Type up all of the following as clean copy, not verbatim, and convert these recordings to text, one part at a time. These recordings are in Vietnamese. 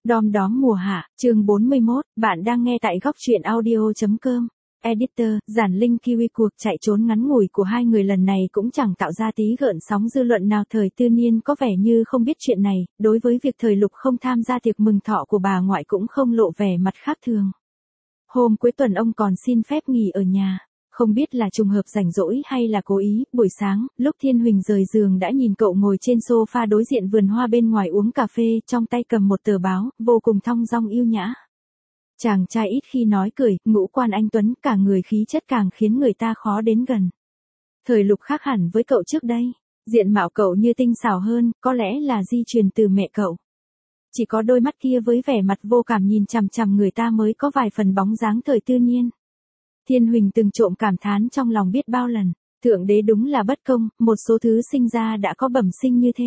Đom đóm mùa hạ, chương 41, bạn đang nghe tại góc truyện audio.com. Editor, giản linh kiwi cuộc chạy trốn ngắn ngủi của hai người lần này cũng chẳng tạo ra tí gợn sóng dư luận nào. Thời Tư Niên có vẻ như không biết chuyện này, đối với việc Thời Lục không tham gia tiệc mừng thọ của bà ngoại cũng không lộ vẻ mặt khác thường. Hôm cuối tuần ông còn xin phép nghỉ ở nhà. Không biết là trùng hợp rảnh rỗi hay là cố ý, buổi sáng, lúc Thiên Huỳnh rời giường đã nhìn cậu ngồi trên sofa đối diện vườn hoa bên ngoài uống cà phê, trong tay cầm một tờ báo, vô cùng thong dong yêu nhã. Chàng trai ít khi nói cười, ngũ quan anh tuấn, cả người khí chất càng khiến người ta khó đến gần. Thời Lục khác hẳn với cậu trước đây, diện mạo cậu như tinh xảo hơn, có lẽ là di truyền từ mẹ cậu. Chỉ có đôi mắt kia với vẻ mặt vô cảm nhìn chằm chằm người ta mới có vài phần bóng dáng Thời Tư Niên. Thiên Huỳnh từng trộm cảm thán trong lòng biết bao lần, thượng đế đúng là bất công, một số thứ sinh ra đã có bẩm sinh như thế.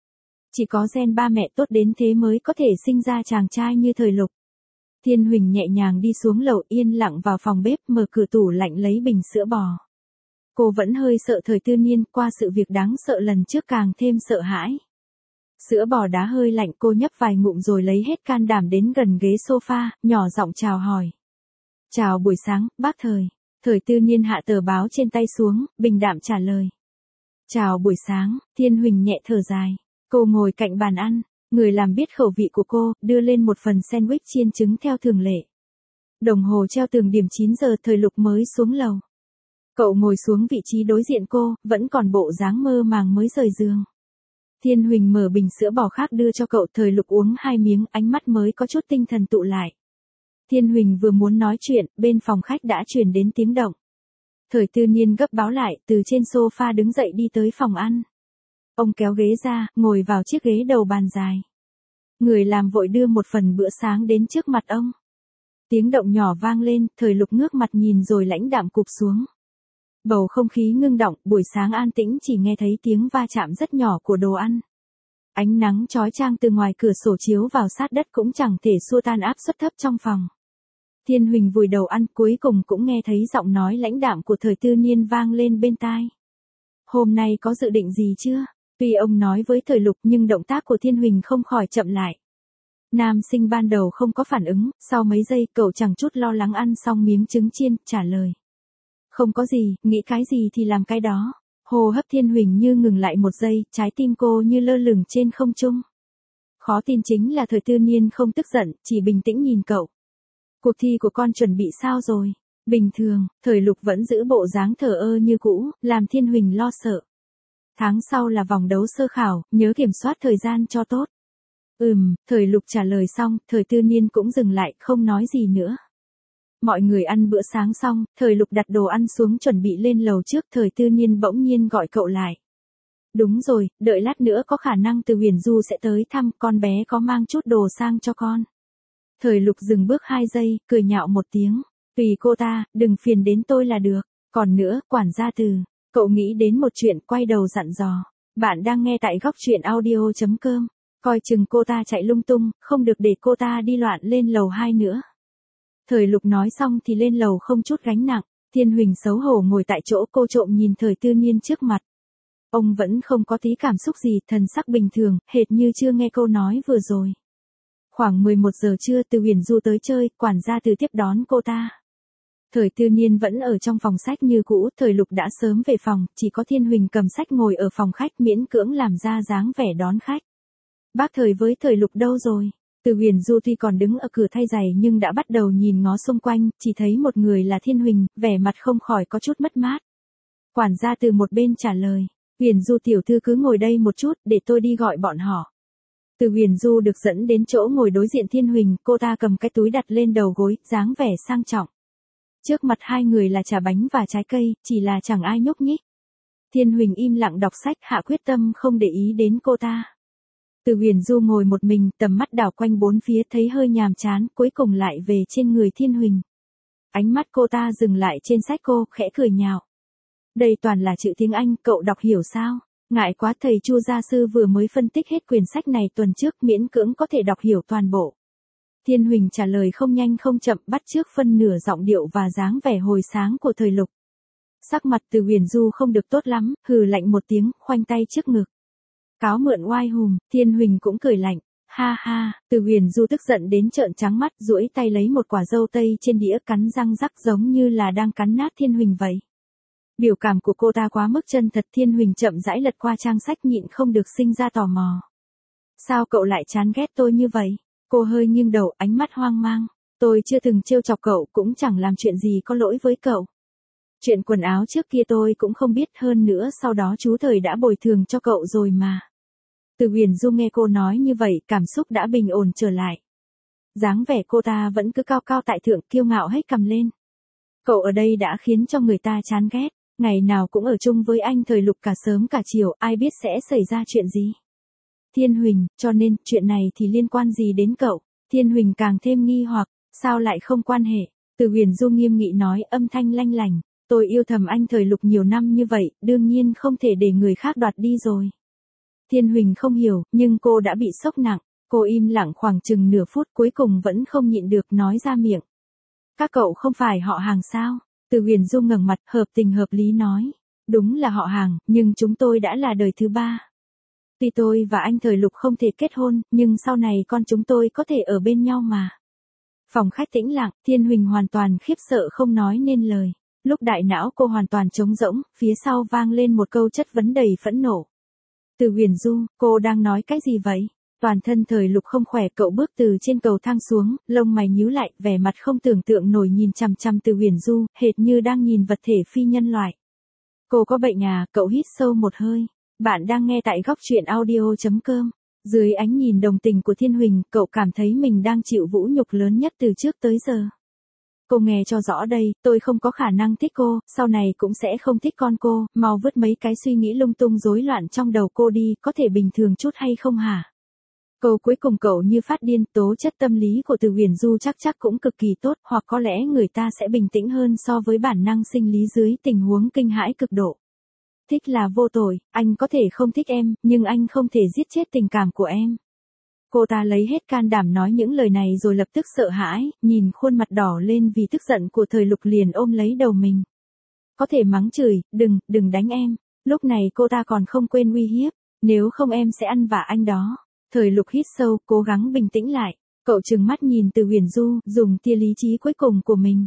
Chỉ có gen ba mẹ tốt đến thế mới có thể sinh ra chàng trai như Thời Lục. Thiên Huỳnh nhẹ nhàng đi xuống lầu, yên lặng vào phòng bếp, mở cửa tủ lạnh lấy bình sữa bò. Cô vẫn hơi sợ Thời Tư Niên, qua sự việc đáng sợ lần trước càng thêm sợ hãi. Sữa bò đá hơi lạnh, cô nhấp vài ngụm rồi lấy hết can đảm đến gần ghế sofa, nhỏ giọng chào hỏi. Chào buổi sáng, bác Thời. Thời Tư Niên hạ tờ báo trên tay xuống, bình đạm trả lời. Chào buổi sáng, Thiên Huỳnh nhẹ thở dài. Cô ngồi cạnh bàn ăn, người làm biết khẩu vị của cô, đưa lên một phần sandwich chiên trứng theo thường lệ. Đồng hồ treo tường điểm 9 giờ, Thời Lục mới xuống lầu. Cậu ngồi xuống vị trí đối diện cô, vẫn còn bộ dáng mơ màng mới rời giường. Thiên Huỳnh mở bình sữa bò khác đưa cho cậu, Thời Lục uống 2 miếng, ánh mắt mới có chút tinh thần tụ lại. Thiên Huỳnh vừa muốn nói chuyện, bên phòng khách đã truyền đến tiếng động. Thời Tư Niên gấp báo lại, từ trên sofa đứng dậy đi tới phòng ăn. Ông kéo ghế ra, ngồi vào chiếc ghế đầu bàn dài. Người làm vội đưa một phần bữa sáng đến trước mặt ông. Tiếng động nhỏ vang lên, Thời Lục ngước mặt nhìn rồi lãnh đạm cụp xuống. Bầu không khí ngưng động, buổi sáng an tĩnh, chỉ nghe thấy tiếng va chạm rất nhỏ của đồ ăn. Ánh nắng chói chang từ ngoài cửa sổ chiếu vào sát đất cũng chẳng thể xua tan áp suất thấp trong phòng. Thiên Huỳnh vùi đầu ăn, cuối cùng cũng nghe thấy giọng nói lãnh đạm của Thời Tư Niên vang lên bên tai. Hôm nay có dự định gì chưa? Tuy ông nói với Thời Lục nhưng động tác của Thiên Huỳnh không khỏi chậm lại. Nam sinh ban đầu không có phản ứng, sau mấy giây cậu chẳng chút lo lắng ăn xong miếng trứng chiên, trả lời. Không có gì, nghĩ cái gì thì làm cái đó. Hô hấp Thiên Huỳnh như ngừng lại một giây, trái tim cô như lơ lửng trên không trung. Khó tin chính là Thời Tư Niên không tức giận, chỉ bình tĩnh nhìn cậu. Cuộc thi của con chuẩn bị sao rồi? Bình thường, Thời Lục vẫn giữ bộ dáng thờ ơ như cũ, làm Thiên Huỳnh lo sợ. Tháng sau là vòng đấu sơ khảo, nhớ kiểm soát thời gian cho tốt. Thời Lục trả lời xong, Thời Tư Niên cũng dừng lại, không nói gì nữa. Mọi người ăn bữa sáng xong, Thời Lục đặt đồ ăn xuống chuẩn bị lên lầu trước, Thời Tư Niên bỗng nhiên gọi cậu lại. Đúng rồi, đợi lát nữa có khả năng Từ Huyền Du sẽ tới thăm, con bé có mang chút đồ sang cho con. Thời Lục dừng bước 2 giây, cười nhạo một tiếng. Tùy cô ta, đừng phiền đến tôi là được. Còn nữa, quản gia Từ. Cậu nghĩ đến một chuyện, quay đầu dặn dò. Bạn đang nghe tại góc truyện audio.com. Coi chừng cô ta chạy lung tung, không được để cô ta đi loạn lên lầu 2 nữa. Thời Lục nói xong thì lên lầu không chút gánh nặng. Thiên Huỳnh xấu hổ ngồi tại chỗ, cô trộm nhìn Thời Tư Niên trước mặt. Ông vẫn không có tí cảm xúc gì, thần sắc bình thường, hệt như chưa nghe câu nói vừa rồi. Khoảng 11 giờ trưa, Từ Huyền Du tới chơi, quản gia Từ tiếp đón cô ta. Thời Tư Niên vẫn ở trong phòng sách như cũ, Thời Lục đã sớm về phòng, chỉ có Thiên Huỳnh cầm sách ngồi ở phòng khách miễn cưỡng làm ra dáng vẻ đón khách. Bác Thời với Thời Lục đâu rồi? Từ Huyền Du tuy còn đứng ở cửa thay giày nhưng đã bắt đầu nhìn ngó xung quanh, chỉ thấy một người là Thiên Huỳnh, vẻ mặt không khỏi có chút mất mát. Quản gia Từ một bên trả lời, Huyền Du tiểu thư cứ ngồi đây một chút, để tôi đi gọi bọn họ. Từ Huyền Du được dẫn đến chỗ ngồi đối diện Thiên Huỳnh, cô ta cầm cái túi đặt lên đầu gối, dáng vẻ sang trọng. Trước mặt hai người là trà bánh và trái cây, chỉ là chẳng ai nhúc nhích. Thiên Huỳnh im lặng đọc sách, hạ quyết tâm không để ý đến cô ta. Từ Huyền Du ngồi một mình, tầm mắt đảo quanh bốn phía thấy hơi nhàm chán, cuối cùng lại về trên người Thiên Huỳnh. Ánh mắt cô ta dừng lại trên sách cô, khẽ cười nhạo. Đây toàn là chữ tiếng Anh, cậu đọc hiểu sao? Ngại quá, thầy Chu gia sư vừa mới phân tích hết quyển sách này tuần trước, miễn cưỡng có thể đọc hiểu toàn bộ. Thiên Huỳnh trả lời không nhanh không chậm, bắt chước phân nửa giọng điệu và dáng vẻ hồi sáng của Thời Lục. Sắc mặt Từ Huyền Du không được tốt lắm, hừ lạnh một tiếng, khoanh tay trước ngực. Cáo mượn oai hùm, Thiên Huỳnh cũng cười lạnh. Ha ha, Từ Huyền Du tức giận đến trợn trắng mắt, duỗi tay lấy một quả dâu tây trên đĩa cắn răng rắc giống như là đang cắn nát Thiên Huỳnh vậy. Biểu cảm của cô ta quá mức chân thật. Thiên Huỳnh chậm rãi lật qua trang sách nhịn không được sinh ra tò mò. Sao cậu lại chán ghét tôi như vậy? Cô hơi nghiêng đầu, ánh mắt hoang mang. Tôi chưa từng trêu chọc cậu, cũng chẳng làm chuyện gì có lỗi với cậu. Chuyện quần áo trước kia tôi cũng không biết, hơn nữa sau đó chú Thời đã bồi thường cho cậu rồi mà. Từ Huyền Du nghe cô nói như vậy, cảm xúc đã bình ổn trở lại. Dáng vẻ cô ta vẫn cứ cao cao tại thượng, kiêu ngạo hết cầm lên. Cậu ở đây đã khiến cho người ta chán ghét, ngày nào cũng ở chung với anh Thời Lục cả sớm cả chiều, ai biết sẽ xảy ra chuyện gì. Thiên Huỳnh, cho nên, chuyện này thì liên quan gì đến cậu? Thiên Huỳnh càng thêm nghi hoặc, sao lại không quan hệ? Từ Huyền Du nghiêm nghị nói, âm thanh lanh lành, tôi yêu thầm anh Thời Lục nhiều năm như vậy, đương nhiên không thể để người khác đoạt đi rồi. Thiên Huỳnh không hiểu, nhưng cô đã bị sốc nặng, cô im lặng khoảng chừng nửa phút, cuối cùng vẫn không nhịn được nói ra miệng. Các cậu không phải họ hàng sao? Từ Huyền Du ngẩng mặt, hợp tình hợp lý nói, đúng là họ hàng, nhưng chúng tôi đã là đời thứ ba. Tuy tôi và anh Thời Lục không thể kết hôn, nhưng sau này con chúng tôi có thể ở bên nhau mà. Phòng khách tĩnh lặng, Thiên Huỳnh hoàn toàn khiếp sợ không nói nên lời. Lúc đại não cô hoàn toàn trống rỗng, phía sau vang lên một câu chất vấn đầy phẫn nộ. Từ Huyền Du, cô đang nói cái gì vậy? Toàn thân Thời Lục không khỏe, cậu bước từ trên cầu thang xuống, lông mày nhíu lại, vẻ mặt không tưởng tượng nổi nhìn chằm chằm Từ Huyền Du, hệt như đang nhìn vật thể phi nhân loại. Cô có bệnh à? Cậu hít sâu một hơi. Bạn đang nghe tại góc truyện audio.com. Dưới ánh nhìn đồng tình của Thiên Huỳnh, cậu cảm thấy mình đang chịu vũ nhục lớn nhất từ trước tới giờ. Cô nghe cho rõ đây, tôi không có khả năng thích cô, sau này cũng sẽ không thích con cô, mau vứt mấy cái suy nghĩ lung tung rối loạn trong đầu cô đi, có thể bình thường chút hay không hả? Câu cuối cùng cậu như phát điên, tố chất tâm lý của Từ Huyền Du chắc cũng cực kỳ tốt, hoặc có lẽ người ta sẽ bình tĩnh hơn so với bản năng sinh lý dưới tình huống kinh hãi cực độ. Thích là vô tội, anh có thể không thích em, nhưng anh không thể giết chết tình cảm của em. Cô ta lấy hết can đảm nói những lời này rồi lập tức sợ hãi, nhìn khuôn mặt đỏ lên vì tức giận của Thời Lục liền ôm lấy đầu mình. Có thể mắng chửi, đừng đánh em. Lúc này cô ta còn không quên uy hiếp, nếu không em sẽ ăn vạ anh đó. Thời Lục hít sâu, cố gắng bình tĩnh lại. Cậu trừng mắt nhìn Từ Huyền Du, dùng tia lý trí cuối cùng của mình.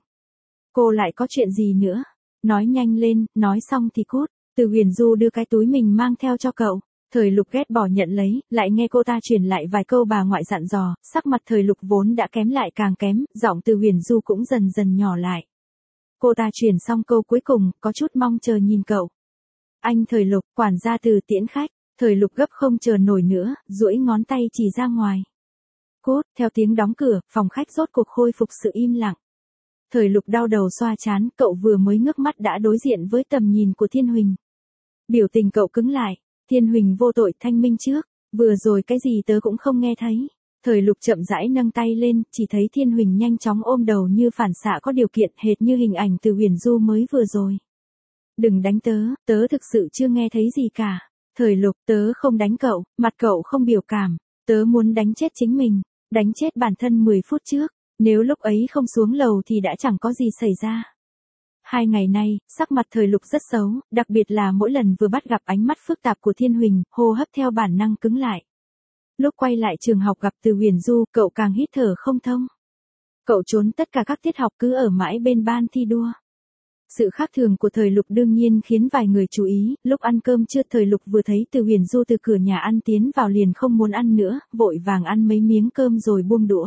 Cô lại có chuyện gì nữa? Nói nhanh lên, nói xong thì cút. Từ Huyền Du đưa cái túi mình mang theo cho cậu. Thời Lục ghét bỏ nhận lấy, lại nghe cô ta truyền lại vài câu bà ngoại dặn dò, sắc mặt Thời Lục vốn đã kém lại càng kém, giọng Từ Huyền Du cũng dần dần nhỏ lại. Cô ta truyền xong câu cuối cùng, có chút mong chờ nhìn cậu. Anh Thời Lục, quản gia Từ tiễn khách. Thời Lục gấp không chờ nổi nữa, duỗi ngón tay chỉ ra ngoài. Cốt, theo tiếng đóng cửa, phòng khách rốt cuộc khôi phục sự im lặng. Thời Lục đau đầu xoa trán, cậu vừa mới ngước mắt đã đối diện với tầm nhìn của Thiên Huỳnh. Biểu tình cậu cứng lại. Thiên Huỳnh vô tội, thanh minh trước, vừa rồi cái gì tớ cũng không nghe thấy. Thời Lục chậm rãi nâng tay lên, chỉ thấy Thiên Huỳnh nhanh chóng ôm đầu như phản xạ có điều kiện, hệt như hình ảnh Từ Huyền Du mới vừa rồi. Đừng đánh tớ thực sự chưa nghe thấy gì cả. Thời Lục, tớ không đánh cậu, mặt cậu không biểu cảm, tớ muốn đánh chết chính mình, đánh chết bản thân 10 phút trước, nếu lúc ấy không xuống lầu thì đã chẳng có gì xảy ra. 2 ngày nay, sắc mặt Thời Lục rất xấu, đặc biệt là mỗi lần vừa bắt gặp ánh mắt phức tạp của Thiên Huỳnh, hô hấp theo bản năng cứng lại. Lúc quay lại trường học gặp Từ Huyền Du, cậu càng hít thở không thông. Cậu trốn tất cả các tiết học, cứ ở mãi bên ban thi đua. Sự khác thường của Thời Lục đương nhiên khiến vài người chú ý, lúc ăn cơm trưa Thời Lục vừa thấy Từ Huyền Du từ cửa nhà ăn tiến vào liền không muốn ăn nữa, vội vàng ăn mấy miếng cơm rồi buông đũa.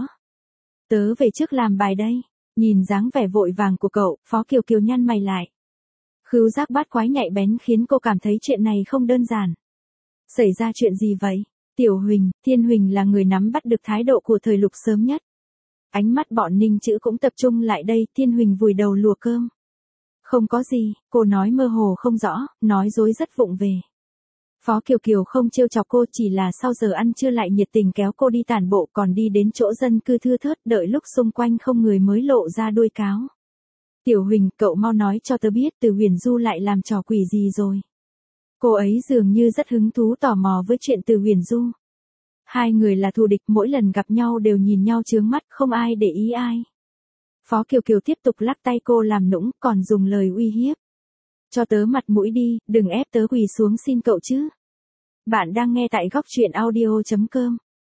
Tớ về trước làm bài đây. Nhìn dáng vẻ vội vàng của cậu, Phó Kiều Kiều nhăn mày lại. Khứu giác bát quái nhạy bén khiến cô cảm thấy chuyện này không đơn giản. Xảy ra chuyện gì vậy? Tiểu Huỳnh, Thiên Huỳnh là người nắm bắt được thái độ của Thời Lục sớm nhất. Ánh mắt bọn Ninh Chữ cũng tập trung lại đây, Thiên Huỳnh vùi đầu lùa cơm. Không có gì, cô nói mơ hồ không rõ, nói dối rất vụng về. Phó Kiều Kiều không trêu chọc cô, chỉ là sau giờ ăn trưa lại nhiệt tình kéo cô đi tản bộ, còn đi đến chỗ dân cư thưa thớt, đợi lúc xung quanh không người mới lộ ra đuôi cáo. Tiểu Huỳnh, cậu mau nói cho tớ biết Từ Huyền Du lại làm trò quỷ gì rồi. Cô ấy dường như rất hứng thú tò mò với chuyện Từ Huyền Du. Hai người là thù địch, mỗi lần gặp nhau đều nhìn nhau chướng mắt, không ai để ý ai. Phó Kiều Kiều tiếp tục lắc tay cô làm nũng, còn dùng lời uy hiếp. Cho tớ mặt mũi đi, đừng ép tớ quỳ xuống xin cậu chứ. Bạn đang nghe tại góc truyện audio.com.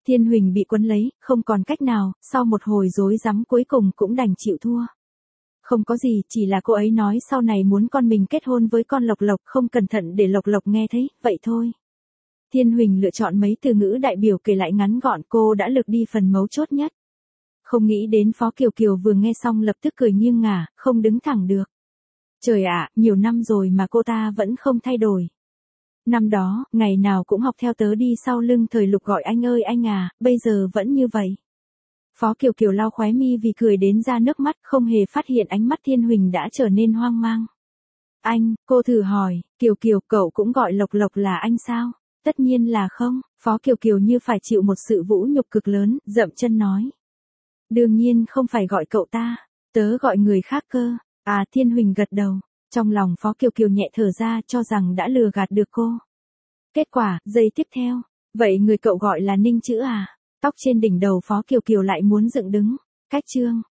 Thiên Huỳnh bị quấn lấy, không còn cách nào, sau một hồi rối rắm cuối cùng cũng đành chịu thua. Không có gì, chỉ là cô ấy nói sau này muốn con mình kết hôn với con Lộc Lộc, không cẩn thận để Lộc Lộc nghe thấy, vậy thôi. Thiên Huỳnh lựa chọn mấy từ ngữ đại biểu kể lại ngắn gọn, cô đã lược đi phần mấu chốt nhất. Không nghĩ đến Phó Kiều Kiều vừa nghe xong lập tức cười nghiêng ngả, không đứng thẳng được. Trời ạ, nhiều năm rồi mà cô ta vẫn không thay đổi. Năm đó, ngày nào cũng học theo tớ đi sau lưng Thời Lục gọi anh ơi anh à, bây giờ vẫn như vậy. Phó Kiều Kiều lau khóe mi vì cười đến ra nước mắt, không hề phát hiện ánh mắt Thiên Huỳnh đã trở nên hoang mang. Anh, cô thử hỏi, Kiều Kiều, cậu cũng gọi Lộc Lộc là anh sao? Tất nhiên là không, Phó Kiều Kiều như phải chịu một sự vũ nhục cực lớn, dậm chân nói. Đương nhiên không phải gọi cậu ta, tớ gọi người khác cơ. À, Thiên Huỳnh gật đầu, trong lòng Phó Kiều Kiều nhẹ thở ra cho rằng đã lừa gạt được cô. Kết quả, giây tiếp theo, vậy người cậu gọi là Ninh Chữ à? Tóc trên đỉnh đầu Phó Kiều Kiều lại muốn dựng đứng. Cách chương.